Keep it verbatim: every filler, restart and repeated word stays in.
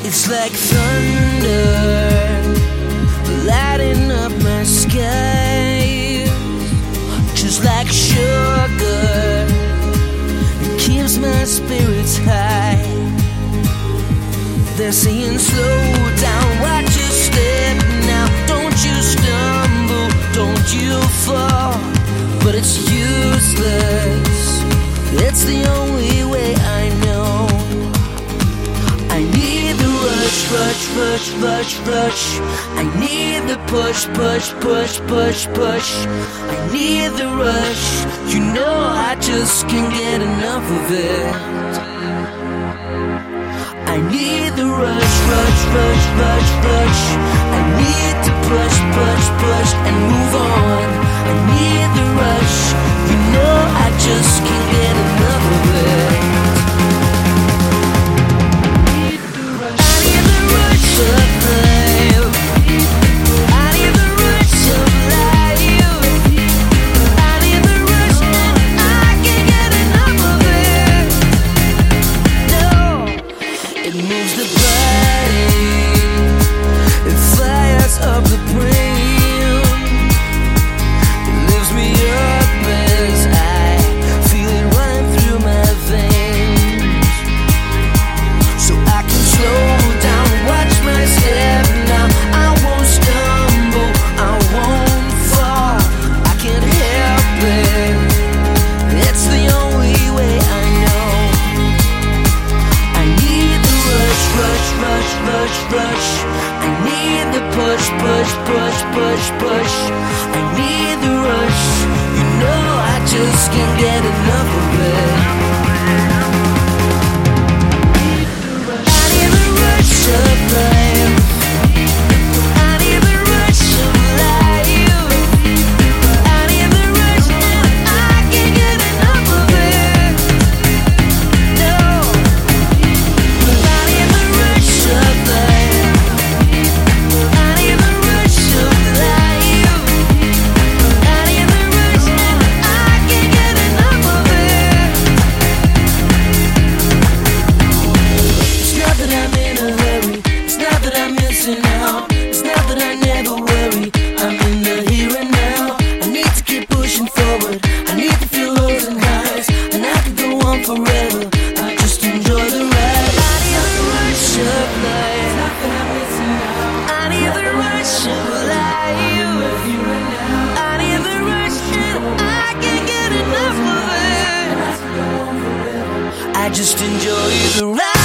It's like thunder lighting up my skies, just like sugar, it keeps my spirits high. They're saying slow down, watch your step now, don't you stumble, don't you fall. But it's useless, it's the only way I know. I need the rush, rush, rush, rush, rush. I need the push, push, push, push, push. I need the rush. You know I just can't get enough of it. I need the rush, rush, rush, rush, rush. I need to push, push, push and move on. I need the rush. You know I just can't get enough of it. Push, push, push, push, push. I need the rush. You know I just can't get enough of it. I need the rush of life. I need the rush of life. I need the rush and I can't get enough of it. No, I need the rush of life. It's not that I never worry, I'm in the here and now. I need to keep pushing forward, I need to feel lows and highs, and I could go on forever, I just enjoy the ride. I need the rush of life, I need the rush of life, I need the rush and I can't get enough of it. I just enjoy the ride.